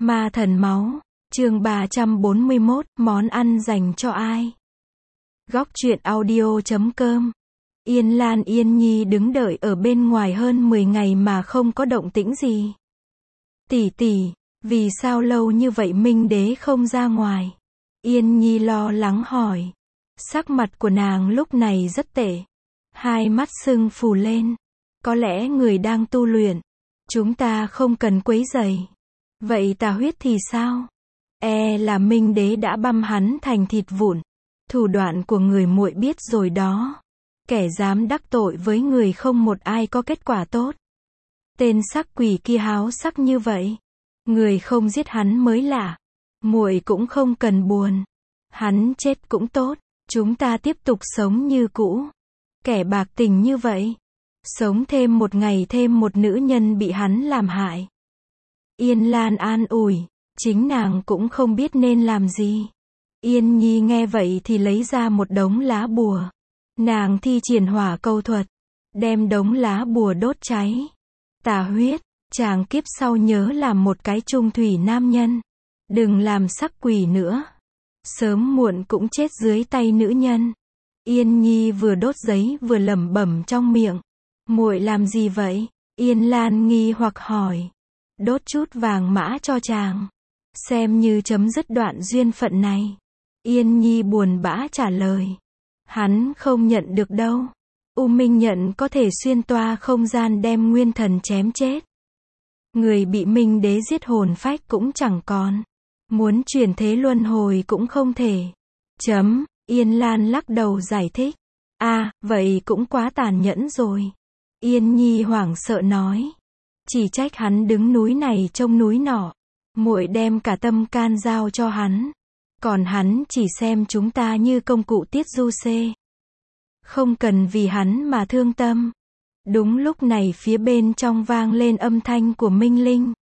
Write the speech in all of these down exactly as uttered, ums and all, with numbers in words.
Ma thần máu, chương ba trăm bốn mươi mốt, món ăn dành cho ai? Góc truyện audio chấm com. Yên Lan Yên Nhi đứng đợi ở bên ngoài hơn mười ngày mà không có động tĩnh gì. Tỷ tỷ, vì sao lâu như vậy Minh Đế không ra ngoài? Yên Nhi lo lắng hỏi. Sắc mặt của nàng lúc này rất tệ. Hai mắt sưng phù lên. Có lẽ người đang tu luyện. Chúng ta không cần quấy rầy. Vậy Tà Huyết thì sao? E là Minh Đế đã băm hắn thành thịt vụn. Thủ đoạn của người muội biết rồi đó. Kẻ dám đắc tội với người không một ai có kết quả tốt. Tên sắc quỷ kia háo sắc như vậy. Người không giết hắn mới lạ. Muội cũng không cần buồn. Hắn chết cũng tốt. Chúng ta tiếp tục sống như cũ. Kẻ bạc tình như vậy. Sống thêm một ngày thêm một nữ nhân bị hắn làm hại. Yên Lan an ủi. Chính nàng cũng không biết nên làm gì. Yên Nhi nghe vậy thì lấy ra một đống lá bùa. Nàng thi triển hỏa câu thuật. Đem đống lá bùa đốt cháy. Tà Huyết, chàng kiếp sau nhớ làm một cái trung thủy nam nhân. Đừng làm sắc quỷ nữa. Sớm muộn cũng chết dưới tay nữ nhân. Yên Nhi vừa đốt giấy vừa lẩm bẩm trong miệng. Muội làm gì vậy? Yên Lan nghi hoặc hỏi. Đốt chút vàng mã cho chàng. Xem như chấm dứt đoạn duyên phận này. Yên Nhi buồn bã trả lời. Hắn không nhận được đâu. U Minh nhận có thể xuyên toa không gian đem nguyên thần chém chết. Người bị Minh Đế giết hồn phách cũng chẳng còn. Muốn chuyển thế luân hồi cũng không thể. Chấm, Yên Lan lắc đầu giải thích. À, vậy cũng quá tàn nhẫn rồi. Yên Nhi hoảng sợ nói. Chỉ trách hắn đứng núi này trông núi nọ. Muội đem cả tâm can giao cho hắn. Còn hắn chỉ xem chúng ta như công cụ tiết du xê. Không cần vì hắn mà thương tâm. Đúng lúc này phía bên trong vang lên âm thanh của Minh Linh.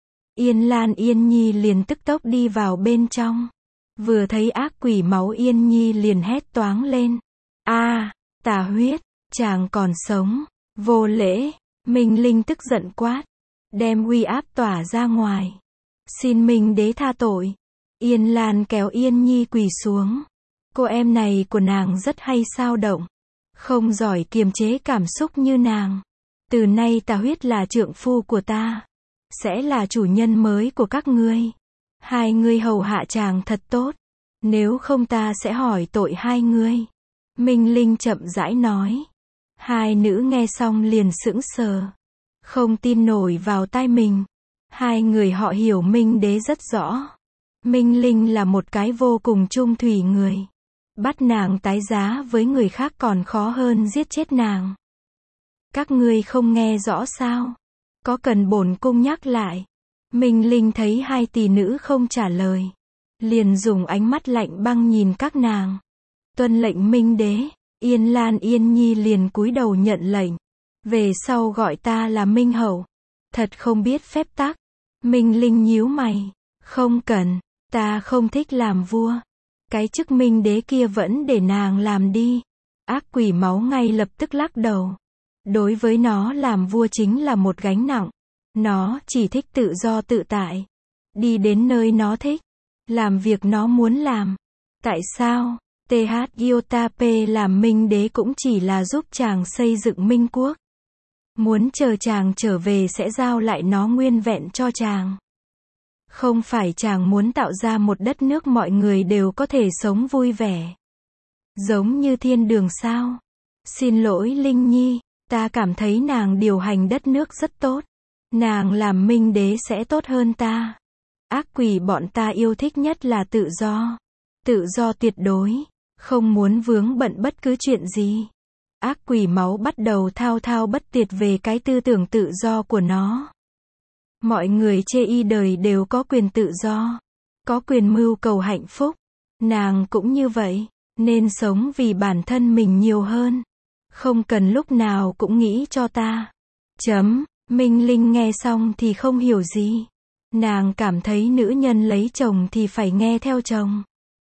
Yên Lan Yên Nhi liền tức tốc đi vào bên trong. Vừa thấy ác quỷ máu Yên Nhi liền hét toáng lên. A, à, Tà Huyết, chàng còn sống. Vô lễ. Minh Linh tức giận quát. Đem uy áp tỏa ra ngoài. Xin Minh Đế tha tội. Yên Lan kéo Yên Nhi quỳ xuống. Cô em này của nàng rất hay xao động. Không giỏi kiềm chế cảm xúc như nàng. Từ nay Tà Huyết là trượng phu của ta. Sẽ là chủ nhân mới của các ngươi. Hai ngươi hầu hạ chàng thật tốt. Nếu không ta sẽ hỏi tội hai ngươi. Minh Linh chậm rãi nói. Hai nữ nghe xong liền sững sờ. Không tin nổi vào tai mình. Hai người họ hiểu Minh Đế rất rõ. Minh Linh là một cái vô cùng trung thủy người. Bắt nàng tái giá với người khác còn khó hơn giết chết nàng. Các ngươi không nghe rõ sao? Có cần bổn cung nhắc lại? Minh Linh thấy hai tỷ nữ không trả lời. Liền dùng ánh mắt lạnh băng nhìn các nàng. Tuân lệnh Minh Đế. Yên Lan Yên Nhi liền cúi đầu nhận lệnh. Về sau gọi ta là Minh Hậu. Thật không biết phép tắc. Minh Linh nhíu mày. Không cần. Ta không thích làm vua. Cái chức Minh Đế kia vẫn để nàng làm đi. Ác quỷ máu ngay lập tức lắc đầu. Đối với nó làm vua chính là một gánh nặng. Nó chỉ thích tự do tự tại. Đi đến nơi nó thích. Làm việc nó muốn làm. Tại sao? tê hát Iotap làm Minh Đế cũng chỉ là giúp chàng xây dựng Minh Quốc. Muốn chờ chàng trở về sẽ giao lại nó nguyên vẹn cho chàng. Không phải chàng muốn tạo ra một đất nước mọi người đều có thể sống vui vẻ. Giống như thiên đường sao? Xin lỗi Linh Nhi, ta cảm thấy nàng điều hành đất nước rất tốt. Nàng làm Minh Đế sẽ tốt hơn ta. Ác quỷ bọn ta yêu thích nhất là tự do. Tự do tuyệt đối. Không muốn vướng bận bất cứ chuyện gì. Ác quỷ máu bắt đầu thao thao bất tuyệt về cái tư tưởng tự do của nó. Mọi người chê y đời đều có quyền tự do. Có quyền mưu cầu hạnh phúc. Nàng cũng như vậy. Nên sống vì bản thân mình nhiều hơn. Không cần lúc nào cũng nghĩ cho ta. Chấm. Minh Linh nghe xong thì không hiểu gì. Nàng cảm thấy nữ nhân lấy chồng thì phải nghe theo chồng.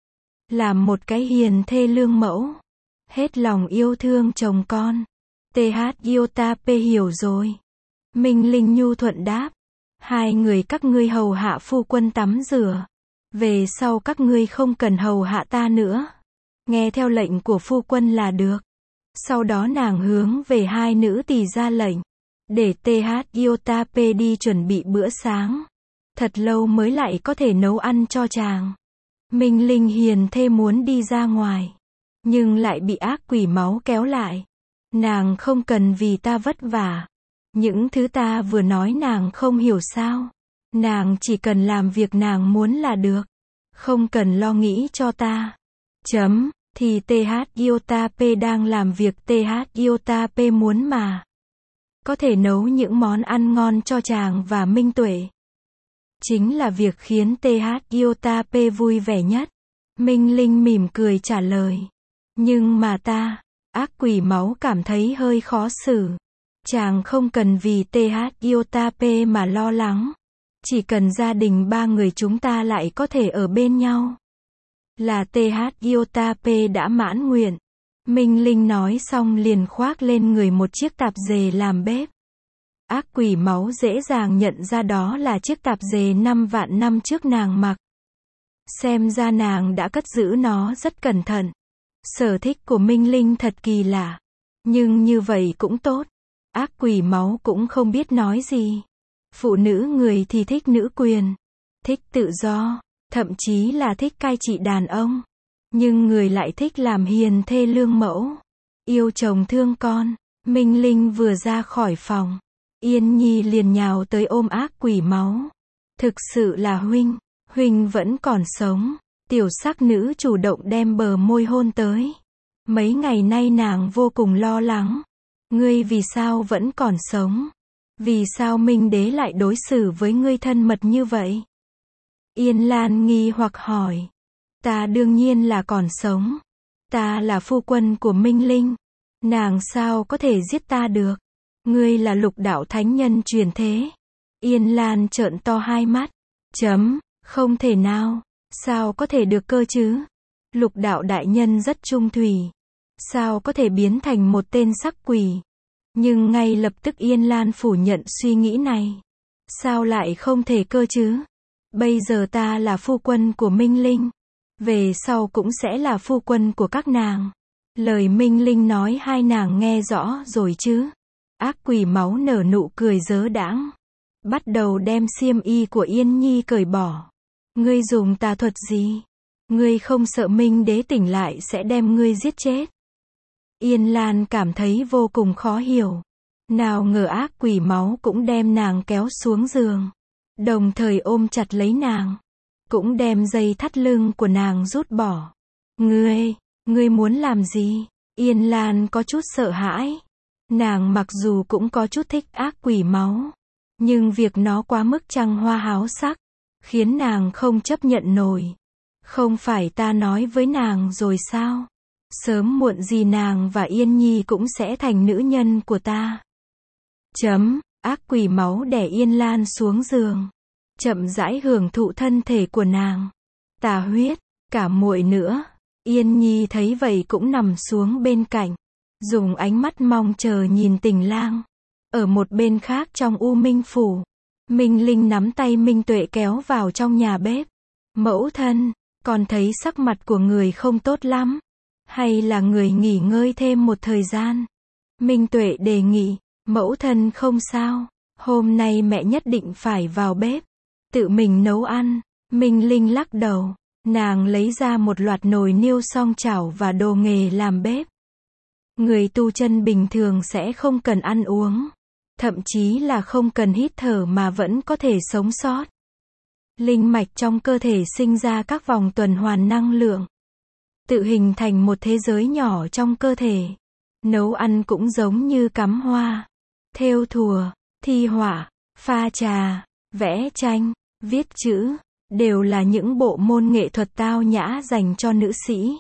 Làm một cái hiền thê lương mẫu. Hết lòng yêu thương chồng con. tê hát Iotap hiểu rồi. Minh Linh nhu thuận đáp. Hai người các ngươi hầu hạ phu quân tắm rửa. Về sau các ngươi không cần hầu hạ ta nữa. Nghe theo lệnh của phu quân là được. Sau đó nàng hướng về hai nữ tỳ ra lệnh. Để tê hát Yotape đi chuẩn bị bữa sáng. Thật lâu mới lại có thể nấu ăn cho chàng. Minh Linh hiền thê muốn đi ra ngoài. Nhưng lại bị ác quỷ máu kéo lại. Nàng không cần vì ta vất vả. Những thứ ta vừa nói nàng không hiểu sao. Nàng chỉ cần làm việc nàng muốn là được. Không cần lo nghĩ cho ta. Chấm, thì tê hát Yotape đang làm việc tê hát Yotape muốn mà. Có thể nấu những món ăn ngon cho chàng và Minh Tuệ. Chính là việc khiến tê hát Yotape vui vẻ nhất. Minh Linh mỉm cười trả lời. Nhưng mà ta, ác quỷ máu cảm thấy hơi khó xử. Chàng không cần vì tê hát Yotape mà lo lắng. Chỉ cần gia đình ba người chúng ta lại có thể ở bên nhau. Là tê hát Yotape đã mãn nguyện. Minh Linh nói xong liền khoác lên người một chiếc tạp dề làm bếp. Ác quỷ máu dễ dàng nhận ra đó là chiếc tạp dề năm vạn năm trước nàng mặc. Xem ra nàng đã cất giữ nó rất cẩn thận. Sở thích của Minh Linh thật kỳ lạ. Nhưng như vậy cũng tốt. Ác quỷ máu cũng không biết nói gì. Phụ nữ người thì thích nữ quyền. Thích tự do. Thậm chí là thích cai trị đàn ông. Nhưng người lại thích làm hiền thê lương mẫu. Yêu chồng thương con. Minh Linh vừa ra khỏi phòng. Yên Nhi liền nhào tới ôm ác quỷ máu. Thực sự là huynh. Huynh vẫn còn sống. Tiểu sắc nữ chủ động đem bờ môi hôn tới. Mấy ngày nay nàng vô cùng lo lắng. Ngươi vì sao vẫn còn sống? Vì sao Minh Đế lại đối xử với ngươi thân mật như vậy? Yên Lan nghi hoặc hỏi. Ta đương nhiên là còn sống. Ta là phu quân của Minh Linh. Nàng sao có thể giết ta được? Ngươi là lục đạo thánh nhân truyền thế. Yên Lan trợn to hai mắt. Chấm, không thể nào. Sao có thể được cơ chứ? Lục đạo đại nhân rất trung thủy. Sao có thể biến thành một tên sắc quỷ? Nhưng ngay lập tức Yên Lan phủ nhận suy nghĩ này. Sao lại không thể cơ chứ? Bây giờ ta là phu quân của Minh Linh. Về sau cũng sẽ là phu quân của các nàng. Lời Minh Linh nói hai nàng nghe rõ rồi chứ? Ác quỷ máu nở nụ cười dớ đãng. Bắt đầu đem xiêm y của Yên Nhi cởi bỏ. Ngươi dùng tà thuật gì? Ngươi không sợ Minh Đế tỉnh lại sẽ đem ngươi giết chết? Yên Lan cảm thấy vô cùng khó hiểu. Nào ngờ ác quỷ máu cũng đem nàng kéo xuống giường. Đồng thời ôm chặt lấy nàng. Cũng đem dây thắt lưng của nàng rút bỏ. Ngươi, ngươi muốn làm gì? Yên Lan có chút sợ hãi. Nàng mặc dù cũng có chút thích ác quỷ máu. Nhưng việc nó quá mức trăng hoa háo sắc. Khiến nàng không chấp nhận nổi. Không phải ta nói với nàng rồi sao? Sớm muộn gì nàng và Yên Nhi cũng sẽ thành nữ nhân của ta. Chấm, ác quỷ máu đè Yên Lan xuống giường. Chậm rãi hưởng thụ thân thể của nàng. Tà huyết, cả muội nữa. Yên Nhi thấy vậy cũng nằm xuống bên cạnh. Dùng ánh mắt mong chờ nhìn Tình Lang. Ở một bên khác trong U Minh Phủ. Minh Linh nắm tay Minh Tuệ kéo vào trong nhà bếp. Mẫu thân, con thấy sắc mặt của người không tốt lắm. Hay là người nghỉ ngơi thêm một thời gian? Minh Tuệ đề nghị. Mẫu thân không sao. Hôm nay mẹ nhất định phải vào bếp. Tự mình nấu ăn. Minh Linh lắc đầu. Nàng lấy ra một loạt nồi niêu song chảo và đồ nghề làm bếp. Người tu chân bình thường sẽ không cần ăn uống. Thậm chí là không cần hít thở mà vẫn có thể sống sót. Linh mạch trong cơ thể sinh ra các vòng tuần hoàn năng lượng. Tự hình thành một thế giới nhỏ trong cơ thể. Nấu ăn cũng giống như cắm hoa, thêu thùa, thi họa, pha trà, vẽ tranh, viết chữ, đều là những bộ môn nghệ thuật tao nhã dành cho nữ sĩ.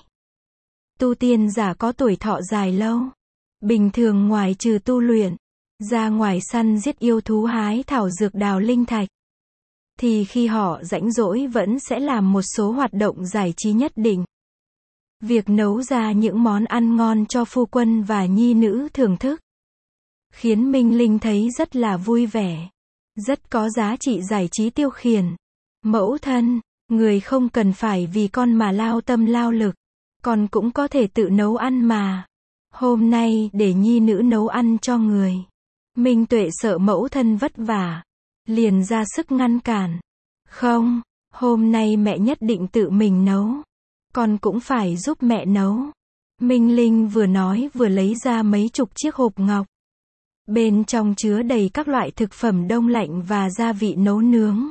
Tu tiên giả có tuổi thọ dài lâu. Bình thường ngoài trừ tu luyện, ra ngoài săn giết yêu thú hái thảo dược đào linh thạch. Thì khi họ rảnh rỗi vẫn sẽ làm một số hoạt động giải trí nhất định. Việc nấu ra những món ăn ngon cho phu quân và nhi nữ thưởng thức. Khiến Minh Linh thấy rất là vui vẻ. rất có giá trị giải trí tiêu khiển. Mẫu thân, người không cần phải vì con mà lao tâm lao lực. Con cũng có thể tự nấu ăn mà. Hôm nay để nhi nữ nấu ăn cho người. Minh Tuệ sợ mẫu thân vất vả, liền ra sức ngăn cản. Không, hôm nay mẹ nhất định tự mình nấu. Con cũng phải giúp mẹ nấu. Minh Linh vừa nói vừa lấy ra mấy chục chiếc hộp ngọc. Bên trong chứa đầy các loại thực phẩm đông lạnh và gia vị nấu nướng.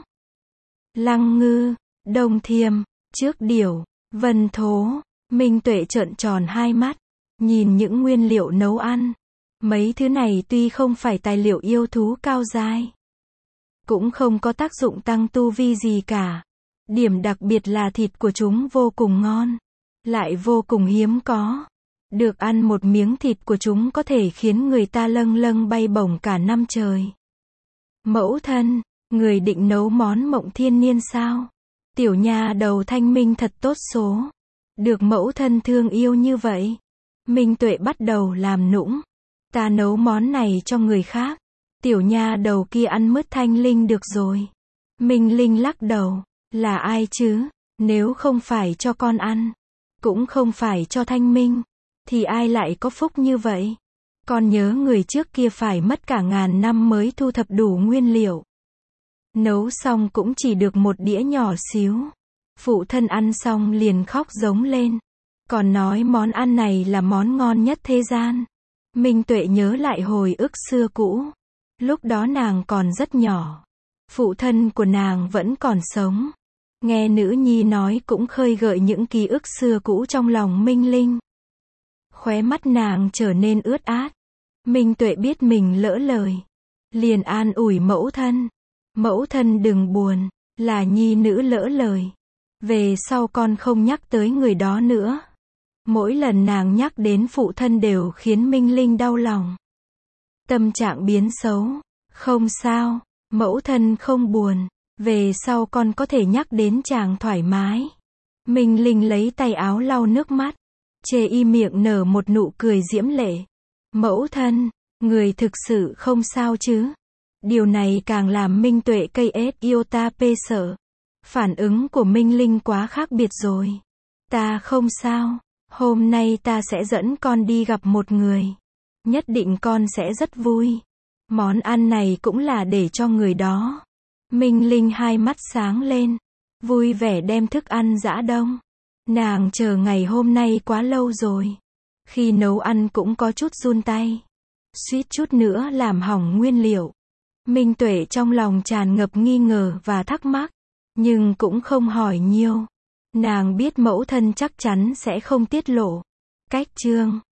Lăng ngư, đông thiềm, trước điểu, vân thố. Minh Tuệ trợn tròn hai mắt, nhìn những nguyên liệu nấu ăn. Mấy thứ này tuy không phải tài liệu yêu thú cao giai, cũng không có tác dụng tăng tu vi gì cả. Điểm đặc biệt là thịt của chúng vô cùng ngon, lại vô cùng hiếm có. Được ăn một miếng thịt của chúng có thể khiến người ta lâng lâng bay bổng cả năm trời. Mẫu thân, người định nấu món mộng thiên niên sao? Tiểu nha đầu Thanh Minh thật tốt số. Được mẫu thân thương yêu như vậy. Minh Tuệ bắt đầu làm nũng. Ta nấu món này cho người khác. Tiểu nha đầu kia ăn mứt Thanh Linh được rồi. Minh Linh lắc đầu. Là ai chứ? Nếu không phải cho con ăn, cũng không phải cho Thanh Minh, thì ai lại có phúc như vậy? Con nhớ người trước kia phải mất cả ngàn năm mới thu thập đủ nguyên liệu. Nấu xong cũng chỉ được một đĩa nhỏ xíu. Phụ thân ăn xong liền khóc giống lên. Còn nói món ăn này là món ngon nhất thế gian. Minh Tuệ nhớ lại hồi ức xưa cũ. Lúc đó nàng còn rất nhỏ. Phụ thân của nàng vẫn còn sống. Nghe nữ nhi nói cũng khơi gợi những ký ức xưa cũ trong lòng Minh Linh. Khóe mắt nàng trở nên ướt át. Minh Tuệ biết mình lỡ lời. Liền an ủi mẫu thân. Mẫu thân đừng buồn, là nhi nữ lỡ lời. Về sau con không nhắc tới người đó nữa. Mỗi lần nàng nhắc đến phụ thân đều khiến Minh Linh đau lòng. Tâm trạng biến xấu. Không sao, mẫu thân không buồn. Về sau con có thể nhắc đến chàng thoải mái. Minh Linh lấy tay áo lau nước mắt. Chê y miệng nở một nụ cười diễm lệ. Mẫu thân, người thực sự không sao chứ? Điều này càng làm Minh Tuệ cây ết iota p sợ. Phản ứng của Minh Linh quá khác biệt rồi. Ta không sao. Hôm nay ta sẽ dẫn con đi gặp một người. Nhất định con sẽ rất vui. Món ăn này cũng là để cho người đó. Minh Linh hai mắt sáng lên. Vui vẻ đem thức ăn giã đông. Nàng chờ ngày hôm nay quá lâu rồi. Khi nấu ăn cũng có chút run tay. Suýt chút nữa làm hỏng nguyên liệu. Minh Tuệ trong lòng tràn ngập nghi ngờ và thắc mắc. Nhưng cũng không hỏi nhiều. Nàng biết mẫu thân chắc chắn sẽ không tiết lộ. Cách chương